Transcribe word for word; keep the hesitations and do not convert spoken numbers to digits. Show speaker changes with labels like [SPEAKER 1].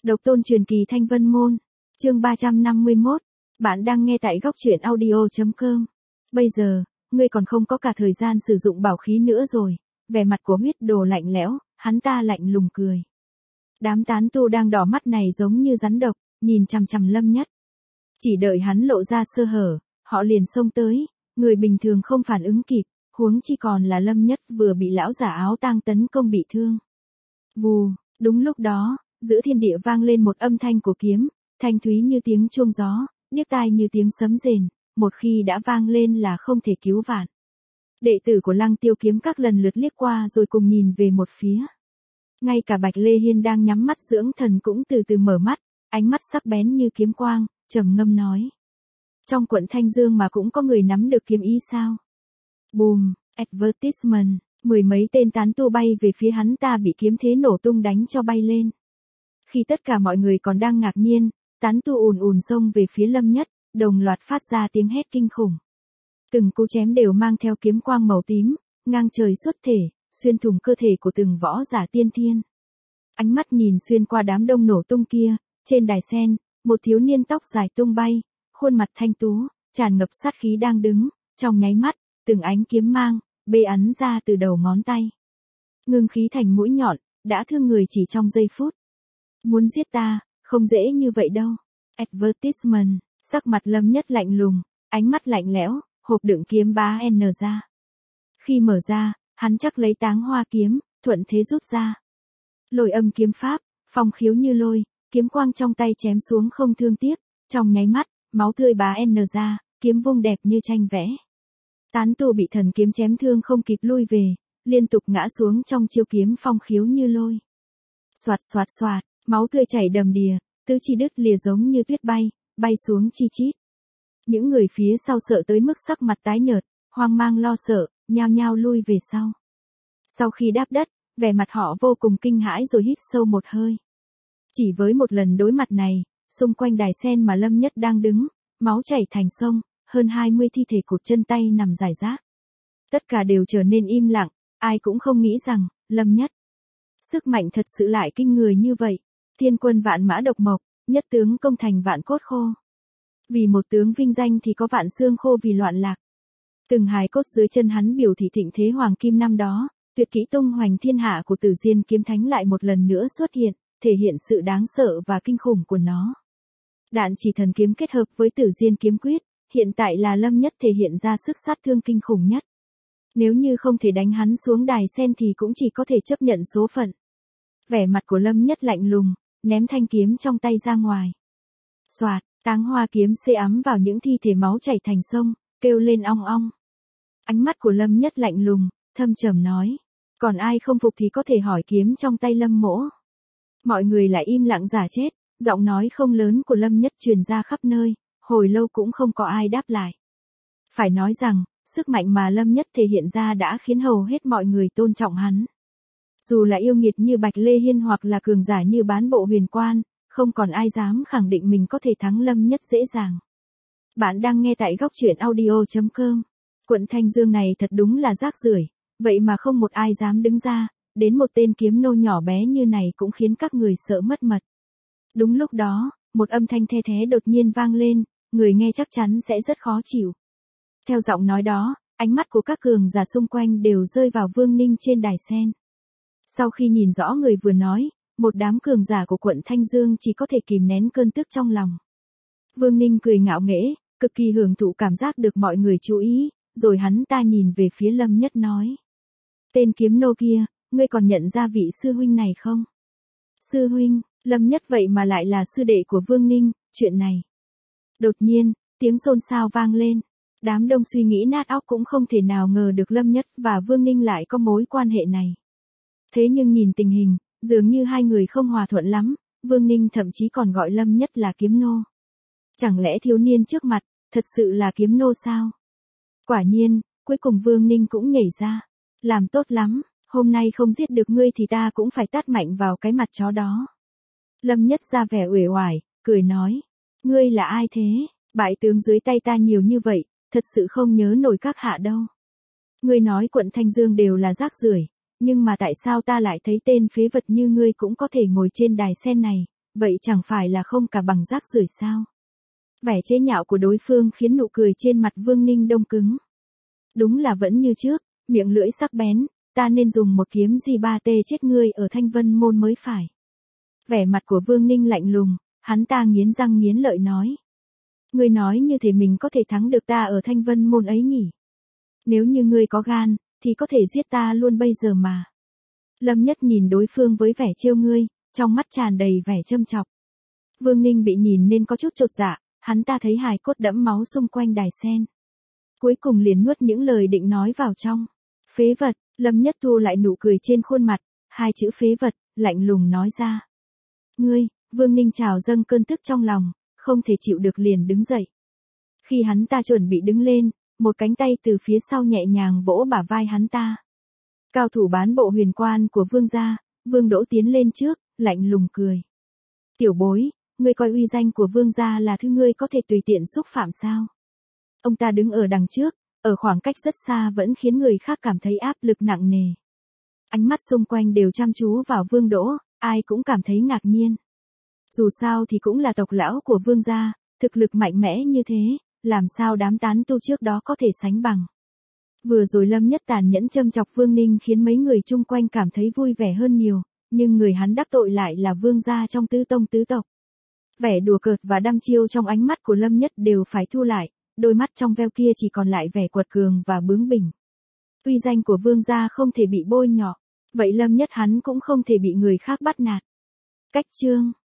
[SPEAKER 1] Độc tôn truyền kỳ Thanh Vân Môn, chương ba trăm năm mươi mốt, bạn đang nghe tại góc truyện audio chấm com. Bây giờ, ngươi còn không có cả thời gian sử dụng bảo khí nữa rồi. Vẻ mặt của huyết đồ lạnh lẽo, hắn ta lạnh lùng cười. Đám tán tu đang đỏ mắt này giống như rắn độc, nhìn chằm chằm Lâm Nhất. Chỉ đợi hắn lộ ra sơ hở, họ liền xông tới, người bình thường không phản ứng kịp, huống chi còn là Lâm Nhất vừa bị lão giả áo tang tấn công bị thương. Vù, đúng lúc đó, giữa thiên địa vang lên một âm thanh của kiếm, thanh thúy như tiếng chuông gió, điếc tai như tiếng sấm rền, một khi đã vang lên là không thể cứu vãn. Đệ tử của Lăng Tiêu kiếm các lần lượt liếc qua rồi cùng nhìn về một phía. Ngay cả Bạch Lê Hiên đang nhắm mắt dưỡng thần cũng từ từ mở mắt, ánh mắt sắc bén như kiếm quang, trầm ngâm nói. Trong quận Thanh Dương mà cũng có người nắm được kiếm ý sao? Bùm, advertisement, mười mấy tên tán tu bay về phía hắn ta bị kiếm thế nổ tung đánh cho bay lên. Khi tất cả mọi người còn đang ngạc nhiên, tán tu ùn ùn xông về phía Lâm Nhất, đồng loạt phát ra tiếng hét kinh khủng. Từng cú chém đều mang theo kiếm quang màu tím, ngang trời xuất thể, xuyên thủng cơ thể của từng võ giả tiên thiên. Ánh mắt nhìn xuyên qua đám đông nổ tung kia, trên đài sen, một thiếu niên tóc dài tung bay, khuôn mặt thanh tú, tràn ngập sát khí đang đứng, trong nháy mắt, từng ánh kiếm mang, bê ắn ra từ đầu ngón tay. Ngưng khí thành mũi nhọn, đã thương người chỉ trong giây phút. Muốn giết ta, không dễ như vậy đâu. Advertisement, sắc mặt Lâm Nhất lạnh lùng, ánh mắt lạnh lẽo, hộp đựng kiếm bá N ra. Khi mở ra, hắn chắc lấy táng hoa kiếm, thuận thế rút ra. Lôi âm kiếm pháp, phong khiếu như lôi, kiếm quang trong tay chém xuống không thương tiếc, trong nháy mắt, máu tươi bá N ra, kiếm vung đẹp như tranh vẽ. Tán tu bị thần kiếm chém thương không kịp lui về, liên tục ngã xuống trong chiêu kiếm phong khiếu như lôi. Soạt soạt soạt, máu tươi chảy đầm đìa, tứ chi đứt lìa giống như tuyết bay, bay xuống chi chít. Những người phía sau sợ tới mức sắc mặt tái nhợt, hoang mang lo sợ, nhao nhao lui về sau. Sau khi đáp đất, vẻ mặt họ vô cùng kinh hãi rồi hít sâu một hơi. Chỉ với một lần đối mặt này, xung quanh đài sen mà Lâm Nhất đang đứng, máu chảy thành sông, hơn hai mươi thi thể cụt chân tay nằm rải rác. Tất cả đều trở nên im lặng, ai cũng không nghĩ rằng, Lâm Nhất. Sức mạnh thật sự lại kinh người như vậy, thiên quân vạn mã độc mộc, nhất tướng công thành vạn cốt khô. Vì một tướng vinh danh thì có vạn xương khô vì loạn lạc. Từng hài cốt dưới chân hắn biểu thị thịnh thế hoàng kim năm đó, tuyệt kỹ tung hoành thiên hạ của Tử Diên kiếm thánh lại một lần nữa xuất hiện, thể hiện sự đáng sợ và kinh khủng của nó. Đạn chỉ thần kiếm kết hợp với Tử Diên kiếm quyết, hiện tại là Lâm Nhất thể hiện ra sức sát thương kinh khủng nhất. Nếu như không thể đánh hắn xuống đài sen thì cũng chỉ có thể chấp nhận số phận. Vẻ mặt của Lâm Nhất lạnh lùng, ném thanh kiếm trong tay ra ngoài. Soạt, táng hoa kiếm xê ắm vào những thi thể máu chảy thành sông, kêu lên ong ong. Ánh mắt của Lâm Nhất lạnh lùng, thâm trầm nói. Còn ai không phục thì có thể hỏi kiếm trong tay Lâm mỗ. Mọi người lại im lặng giả chết, giọng nói không lớn của Lâm Nhất truyền ra khắp nơi, hồi lâu cũng không có ai đáp lại. Phải nói rằng, sức mạnh mà Lâm Nhất thể hiện ra đã khiến hầu hết mọi người tôn trọng hắn. Dù là yêu nghiệt như Bạch Lê Hiên hoặc là cường giả như Bán Bộ Huyền Quan, không còn ai dám khẳng định mình có thể thắng Lâm Nhất dễ dàng. Bạn đang nghe tại góc truyện audio chấm com. Quận Thanh Dương này thật đúng là rác rưởi, vậy mà không một ai dám đứng ra, đến một tên kiếm nô nhỏ bé như này cũng khiến các người sợ mất mật. Đúng lúc đó, một âm thanh the thé đột nhiên vang lên, người nghe chắc chắn sẽ rất khó chịu. Theo giọng nói đó, ánh mắt của các cường giả xung quanh đều rơi vào Vương Ninh trên đài sen. Sau khi nhìn rõ người vừa nói, một đám cường giả của quận Thanh Dương chỉ có thể kìm nén cơn tức trong lòng. Vương Ninh cười ngạo nghễ, cực kỳ hưởng thụ cảm giác được mọi người chú ý, rồi hắn ta nhìn về phía Lâm Nhất nói. Tên kiếm nô kia, ngươi còn nhận ra vị sư huynh này không? Sư huynh, Lâm Nhất vậy mà lại là sư đệ của Vương Ninh, chuyện này. Đột nhiên, tiếng xôn xao vang lên. Đám đông suy nghĩ nát óc cũng không thể nào ngờ được Lâm Nhất và Vương Ninh lại có mối quan hệ này. Thế nhưng nhìn tình hình, dường như hai người không hòa thuận lắm, Vương Ninh thậm chí còn gọi Lâm Nhất là kiếm nô. Chẳng lẽ thiếu niên trước mặt, thật sự là kiếm nô sao? Quả nhiên, cuối cùng Vương Ninh cũng nhảy ra. Làm tốt lắm, hôm nay không giết được ngươi thì ta cũng phải tát mạnh vào cái mặt chó đó. Lâm Nhất ra vẻ uể oải, cười nói. Ngươi là ai thế? Bại tướng dưới tay ta nhiều như vậy, thật sự không nhớ nổi các hạ đâu. Ngươi nói quận Thanh Dương đều là rác rưởi, nhưng mà tại sao ta lại thấy tên phế vật như ngươi cũng có thể ngồi trên đài sen này, vậy chẳng phải là không cả bằng rác rưởi sao? Vẻ chế nhạo của đối phương khiến nụ cười trên mặt Vương Ninh đông cứng. Đúng là vẫn như trước, miệng lưỡi sắc bén, ta nên dùng một kiếm gì ba tê chết ngươi ở Thanh Vân Môn mới phải. Vẻ mặt của Vương Ninh lạnh lùng, hắn ta nghiến răng nghiến lợi nói. Ngươi nói như thể mình có thể thắng được ta ở Thanh Vân Môn ấy nhỉ? Nếu như ngươi có gan, thì có thể giết ta luôn bây giờ mà. Lâm Nhất nhìn đối phương với vẻ trêu ngươi, trong mắt tràn đầy vẻ châm chọc. Vương Ninh bị nhìn nên có chút chột dạ, hắn ta thấy hài cốt đẫm máu xung quanh đài sen. Cuối cùng liền nuốt những lời định nói vào trong. Phế vật, Lâm Nhất thu lại nụ cười trên khuôn mặt, hai chữ phế vật, lạnh lùng nói ra. Ngươi, Vương Ninh trào dâng cơn tức trong lòng, không thể chịu được liền đứng dậy. Khi hắn ta chuẩn bị đứng lên, một cánh tay từ phía sau nhẹ nhàng vỗ bả vai hắn ta. Cao thủ bán bộ huyền quan của Vương gia, Vương Đỗ tiến lên trước, lạnh lùng cười. Tiểu bối, ngươi coi uy danh của Vương gia là thứ ngươi có thể tùy tiện xúc phạm sao? Ông ta đứng ở đằng trước, ở khoảng cách rất xa vẫn khiến người khác cảm thấy áp lực nặng nề. Ánh mắt xung quanh đều chăm chú vào Vương Đỗ, ai cũng cảm thấy ngạc nhiên. Dù sao thì cũng là tộc lão của Vương gia, thực lực mạnh mẽ như thế, làm sao đám tán tu trước đó có thể sánh bằng. Vừa rồi Lâm Nhất tàn nhẫn châm chọc Vương Ninh khiến mấy người chung quanh cảm thấy vui vẻ hơn nhiều, nhưng người hắn đắc tội lại là Vương gia trong tứ tông tứ tộc. Vẻ đùa cợt và đăm chiêu trong ánh mắt của Lâm Nhất đều phải thu lại, đôi mắt trong veo kia chỉ còn lại vẻ quật cường và bướng bỉnh. Uy danh của Vương gia không thể bị bôi nhọ, vậy Lâm Nhất hắn cũng không thể bị người khác bắt nạt. Cách chương